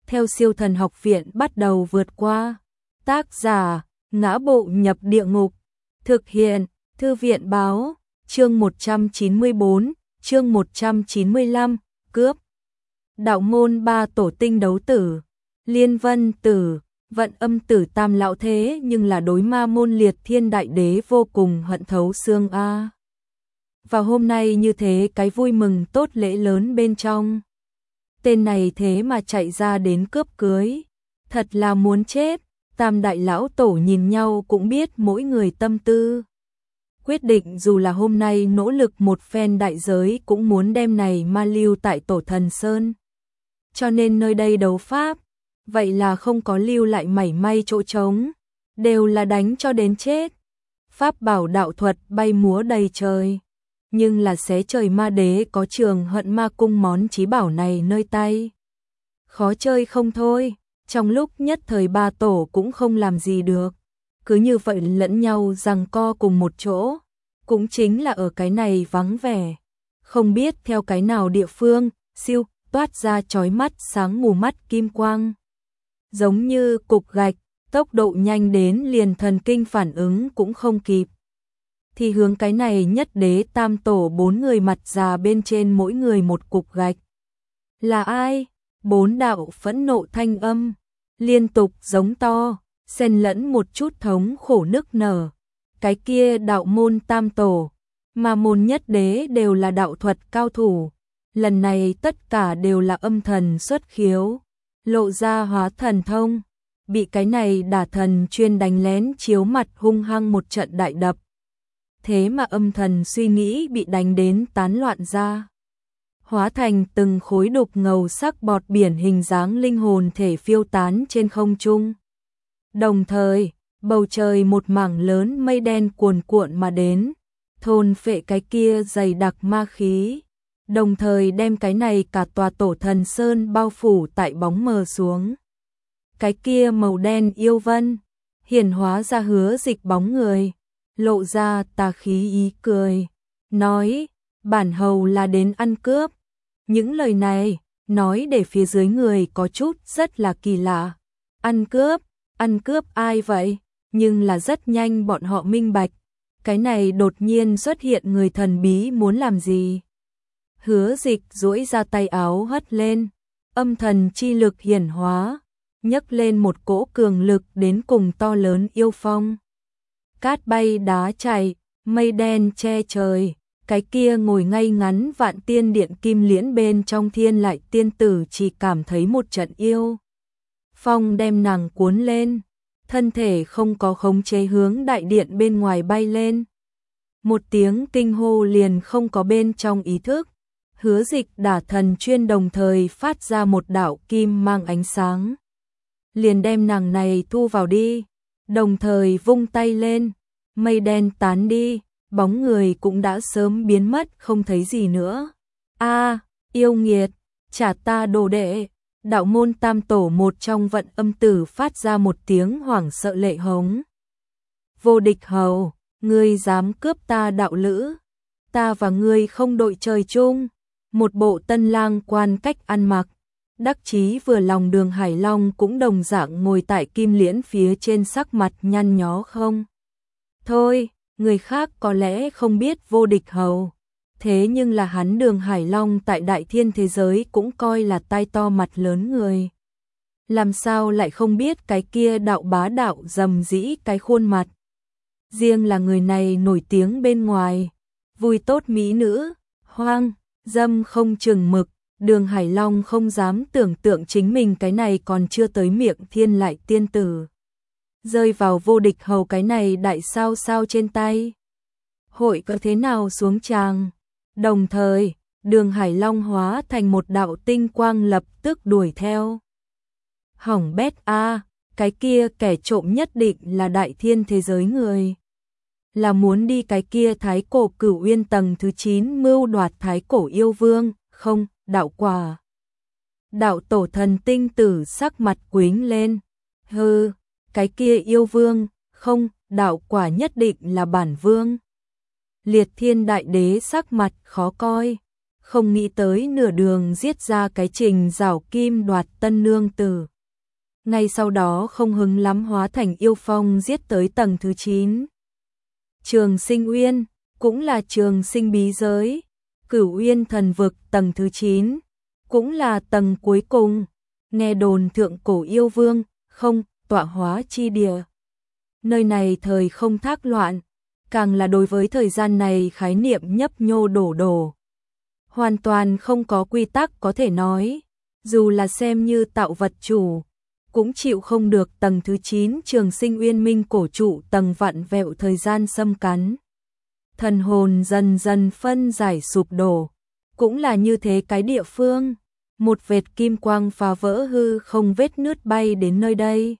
theo Siêu Thần Học Viện bắt đầu vượt qua. Tác giả: Ngã Bộ Nhập Địa Ngục. Thực hiện: Thư viện báo. Chương 194, chương 195, cướp. Đạo môn ba tổ tinh đấu tử, Liên Vân Tử, Vận Âm Tử tam lão thế nhưng là đối ma môn Liệt Thiên Đại Đế vô cùng hận thấu xương a. Và hôm nay như thế cái vui mừng tốt lễ lớn bên trong. Tên này thế mà chạy ra đến cướp cưới, thật là muốn chết. Tam đại lão tổ nhìn nhau cũng biết mỗi người tâm tư. Quyết định dù là hôm nay nỗ lực một phen đại giới cũng muốn đem này ma lưu tại Tổ Thần Sơn. Cho nên nơi đây đấu pháp, vậy là không có lưu lại mảy may chỗ trống, đều là đánh cho đến chết. Pháp bảo đạo thuật bay múa đầy trời, nhưng là xé trời ma đế có Trường Hận Ma Cung món chí bảo này nơi tay. Khó chơi không thôi, trong lúc nhất thời ba tổ cũng không làm gì được. Cứ như vậy lẫn nhau giằng co cùng một chỗ, cũng chính là ở cái này vắng vẻ. Không biết theo cái nào địa phương, siêu, toát ra chói mắt sáng mù mắt kim quang. Giống như cục gạch, tốc độ nhanh đến liền thần kinh phản ứng cũng không kịp. Thì hướng cái này nhất đế tam tổ bốn người mặt già bên trên mỗi người một cục gạch. Là ai? Bốn đạo phẫn nộ thanh âm, liên tục giống to, xen lẫn một chút thống khổ nức nở. Cái kia đạo môn tam tổ, mà môn nhất đế đều là đạo thuật cao thủ. Lần này tất cả đều là âm thần xuất khiếu, lộ ra hóa thần thông. Bị cái này đả thần chuyên đánh lén chiếu mặt hung hăng một trận đại đập. Thế mà âm thần suy nghĩ bị đánh đến tán loạn ra. Hóa thành từng khối đục ngầu sắc bọt biển hình dáng linh hồn thể phiêu tán trên không trung. Đồng thời, bầu trời một mảng lớn mây đen cuồn cuộn mà đến, thôn phệ cái kia dày đặc ma khí, đồng thời đem cái này cả tòa Tổ Thần Sơn bao phủ tại bóng mờ xuống. Cái kia màu đen yêu vân, hiển hóa ra Hứa Dịch bóng người, lộ ra tà khí ý cười, nói, bản hầu là đến ăn cướp. Những lời này, nói để phía dưới người có chút rất là kỳ lạ. Ăn cướp ai vậy? Nhưng là rất nhanh bọn họ minh bạch, cái này đột nhiên xuất hiện người thần bí muốn làm gì. Hứa Dịch duỗi ra tay áo hất lên, âm thần chi lực hiển hóa, nhấc lên một cỗ cường lực đến cùng to lớn yêu phong. Cát bay đá chảy, mây đen che trời, cái kia ngồi ngay ngắn Vạn Tiên Điện kim liễn bên trong Thiên Lại tiên tử chỉ cảm thấy một trận yêu phong đem nàng cuốn lên, thân thể không có khống chế hướng đại điện bên ngoài bay lên. Một tiếng kinh hô liền không có bên trong ý thức. Hứa Dịch đả thần chuyên đồng thời phát ra một đạo kim mang ánh sáng, liền đem nàng này thu vào đi, đồng thời vung tay lên, mây đen tán đi, bóng người cũng đã sớm biến mất không thấy gì nữa. A, yêu nghiệt, trả ta đồ đệ. Đạo môn tam tổ một trong Vận Âm Tử phát ra một tiếng hoảng sợ lệ hống. Vô Địch hầu, ngươi dám cướp ta đạo lữ, ta và ngươi không đội trời chung. Một bộ tân lang quan cách ăn mặc, đắc chí vừa lòng Đường Hải Long cũng đồng dạng ngồi tại kim liễn phía trên, sắc mặt nhăn nhó không. Thôi, người khác có lẽ không biết Vô Địch hầu, thế nhưng là hắn Đường Hải Long tại đại thiên thế giới cũng coi là tai to mặt lớn người. Làm sao lại không biết cái kia đạo bá đạo dầm dĩ cái khuôn mặt. Riêng là người này nổi tiếng bên ngoài, vui tốt mỹ nữ, hoang, dâm không chừng mực. Đường Hải Long không dám tưởng tượng chính mình cái này còn chưa tới miệng Thiên Lại tiên tử, rơi vào Vô Địch hầu cái này đại sao sao trên tay, hội có thế nào xuống tràng. Đồng thời, Đường Hải Long hóa thành một đạo tinh quang lập tức đuổi theo. Hỏng bét a, cái kia kẻ trộm nhất định là đại thiên thế giới người. Là muốn đi cái kia Thái Cổ Cửu Uyên tầng thứ 9 mưu đoạt Thái Cổ yêu vương, không, đạo quả. Đạo tổ thần tinh tử sắc mặt quính lên. Hừ, cái kia yêu vương, không, đạo quả nhất định là bản vương. Liệt Thiên Đại Đế sắc mặt khó coi. không nghĩ tới nửa đường giết ra cái Trình Giảo Kim đoạt tân nương tử. Ngay sau đó không hứng lắm hóa thành yêu phong giết tới tầng thứ 9. Trường Sinh Uyên, cũng là trường sinh bí giới, Cửu Uyên thần vực tầng thứ 9, cũng là tầng cuối cùng, nghe đồn thượng cổ yêu vương, không, tọa hóa chi địa. Nơi này thời không thác loạn, càng là đối với thời gian này khái niệm nhấp nhô đổ đổ. Hoàn toàn không có quy tắc có thể nói, dù là xem như tạo vật chủ, cũng chịu không được tầng thứ 9 Trường Sinh Uyên Minh cổ trụ tầng vặn vẹo thời gian xâm cắn. Thần hồn dần dần phân giải sụp đổ, cũng là như thế cái địa phương, một vệt kim quang phá vỡ hư không vết nứt bay đến nơi đây.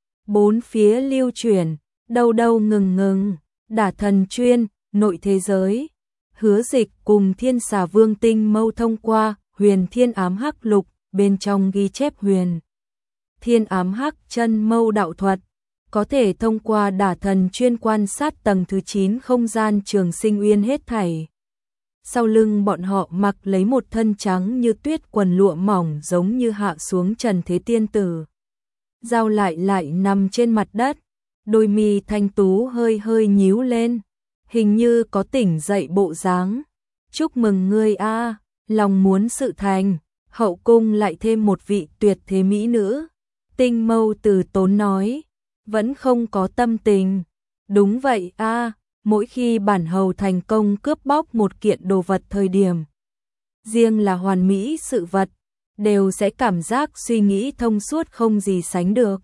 Bốn phía lưu chuyển, đâu đâu ngừng ngừng, Đả Thần Chuyên, nội thế giới. Hứa Dịch cùng Thiên Xà Vương tinh mâu thông qua Huyền Thiên Ám Hắc Lục, bên trong ghi chép Huyền Thiên Ám Hắc chân mâu đạo thuật, có thể thông qua Đả Thần Chuyên quan sát tầng thứ 9 không gian Trường Sinh Uyên hết thảy. Sau lưng bọn họ mặc lấy một thân trắng như tuyết quần lụa mỏng giống như hạ xuống trần thế tiên tử. Giao lại nằm trên mặt đất, đôi mi thanh tú hơi hơi nhíu lên, hình như có tỉnh dậy bộ dáng. Chúc mừng ngươi a, lòng muốn sự thành, hậu cung lại thêm một vị tuyệt thế mỹ nữ. Tinh mâu từ tốn nói, vẫn không có tâm tình. Đúng vậy a, mỗi khi bản hầu thành công cướp bóc một kiện đồ vật thời điểm, riêng là hoàn mỹ sự vật, đều sẽ cảm giác suy nghĩ thông suốt không gì sánh được.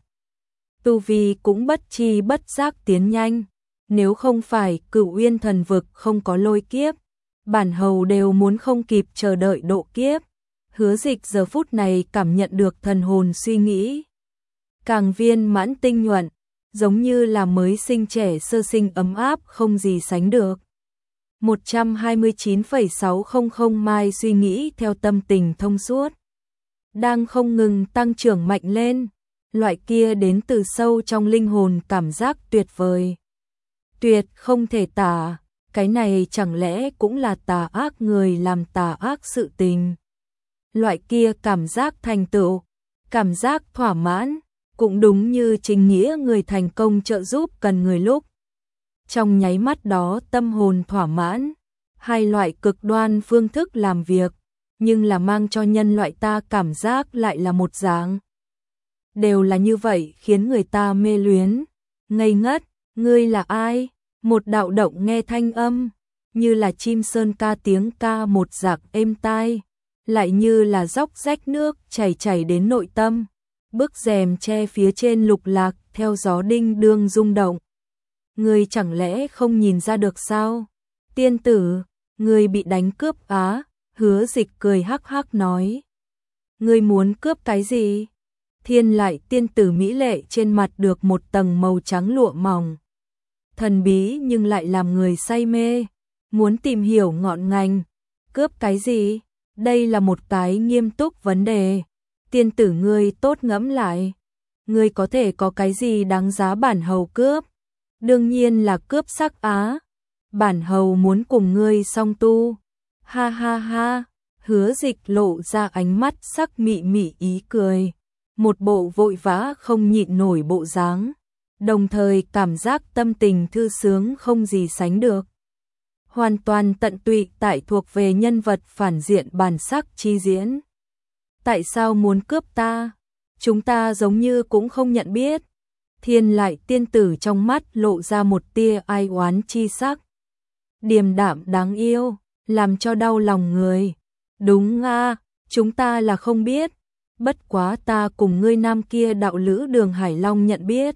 Tu vi cũng bất chi bất giác tiến nhanh, nếu không phải Cửu Uyên thần vực không có lôi kiếp, bản hầu đều muốn không kịp chờ đợi độ kiếp. Hứa Dịch giờ phút này cảm nhận được thần hồn suy nghĩ càng viên mãn tinh nhuận, giống như là mới sinh trẻ sơ sinh ấm áp không gì sánh được. 129,600 mai suy nghĩ theo tâm tình thông suốt, đang không ngừng tăng trưởng mạnh lên, loại kia đến từ sâu trong linh hồn cảm giác tuyệt vời. Tuyệt không thể tả, cái này chẳng lẽ cũng là tà ác người làm tà ác sự tình. Loại kia cảm giác thành tựu, cảm giác thỏa mãn, cũng đúng như chính nghĩa người thành công trợ giúp cần người lúc. Trong nháy mắt đó tâm hồn thỏa mãn, hai loại cực đoan phương thức làm việc, nhưng là mang cho nhân loại ta cảm giác lại là một dạng. Đều là như vậy khiến người ta mê luyến, ngây ngất. Ngươi là ai? Một đạo động nghe thanh âm, như là chim sơn ca tiếng ca một dạng êm tai, lại như là dốc rách nước chảy đến nội tâm. Bức rèm che phía trên lục lạc theo gió đinh đương rung động. Ngươi chẳng lẽ không nhìn ra được sao? Tiên tử, ngươi bị đánh cướp á? Hứa Dịch cười hắc hắc nói. Ngươi muốn cướp cái gì? Thiên lại tiên tử mỹ lệ trên mặt được một tầng màu trắng lụa mỏng. Thần bí nhưng lại làm người say mê, muốn tìm hiểu ngọn ngành. Cướp cái gì? Đây là một cái nghiêm túc vấn đề. Tiên tử ngươi tốt ngẫm lại. Ngươi có thể có cái gì đáng giá bản hầu cướp? Đương nhiên là cướp sắc á. Bản hầu muốn cùng ngươi song tu. Ha ha ha. Hứa Dịch lộ ra ánh mắt sắc mị mị ý cười. Một bộ vội vã không nhịn nổi bộ dáng, đồng thời cảm giác tâm tình thư sướng không gì sánh được. Hoàn toàn tận tụy tại thuộc về nhân vật phản diện bản sắc chi diễn. Tại sao muốn cướp ta? Chúng ta giống như cũng không nhận biết. Thiên lại tiên tử trong mắt lộ ra một tia ai oán chi sắc. Điềm đạm đáng yêu, làm cho đau lòng người. Đúng a, chúng ta là không biết. Bất quá ta cùng ngươi nam kia đạo lữ Đường Hải Long nhận biết.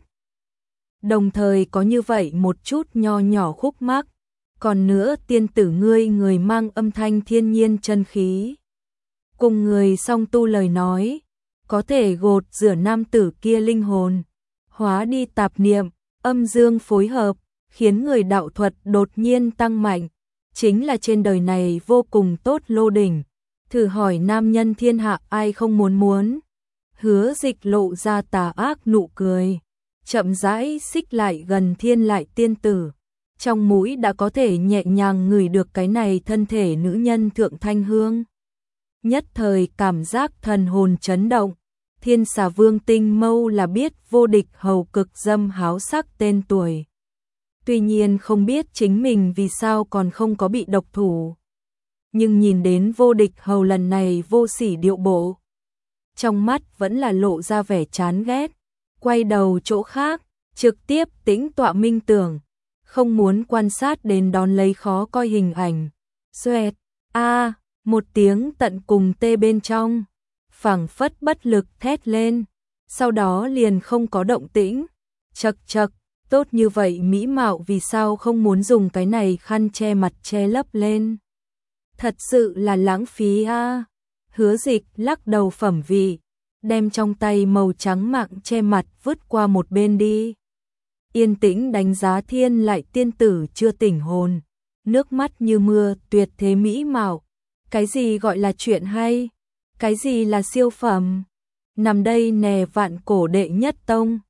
Đồng thời có như vậy một chút nho nhỏ khúc mắc. Còn nữa tiên tử ngươi người mang âm thanh thiên nhiên chân khí. Cùng người song tu lời nói, có thể gột rửa nam tử kia linh hồn, hóa đi tạp niệm, âm dương phối hợp, khiến người đạo thuật đột nhiên tăng mạnh. Chính là trên đời này vô cùng tốt lô đỉnh. Thử hỏi nam nhân thiên hạ ai không muốn. Hứa Dịch lộ ra tà ác nụ cười, chậm rãi xích lại gần thiên lại tiên tử. trong mũi đã có thể nhẹ nhàng ngửi được cái này thân thể nữ nhân thượng thanh hương. Nhất thời cảm giác thần hồn chấn động, Thiên Xà Vương Tinh Mâu là biết Vô Địch Hầu cực dâm háo sắc tên tuổi. Tuy nhiên không biết chính mình vì sao còn không có bị độc thủ. Nhưng nhìn đến Vô Địch Hầu lần này vô sỉ điệu bộ, trong mắt vẫn là lộ ra vẻ chán ghét, quay đầu chỗ khác, trực tiếp tĩnh tọa minh tưởng, không muốn quan sát đến đón lấy khó coi hình ảnh. Xoẹt, một tiếng tận cùng tê bên trong, phảng phất bất lực thét lên, sau đó liền không có động tĩnh. Chậc chậc, tốt như vậy mỹ mạo vì sao không muốn dùng cái này khăn che mặt che lấp lên. Thật sự là lãng phí a. Hứa Dịch lắc đầu phẩm vị, đem trong tay màu trắng mạng che mặt vứt qua một bên đi. Yên tĩnh đánh giá Thiên Lại tiên tử chưa tỉnh hồn, nước mắt như mưa, tuyệt thế mỹ mạo. Cái gì gọi là chuyện hay? Cái gì là siêu phẩm? Nằm đây nè, vạn cổ đệ nhất tông,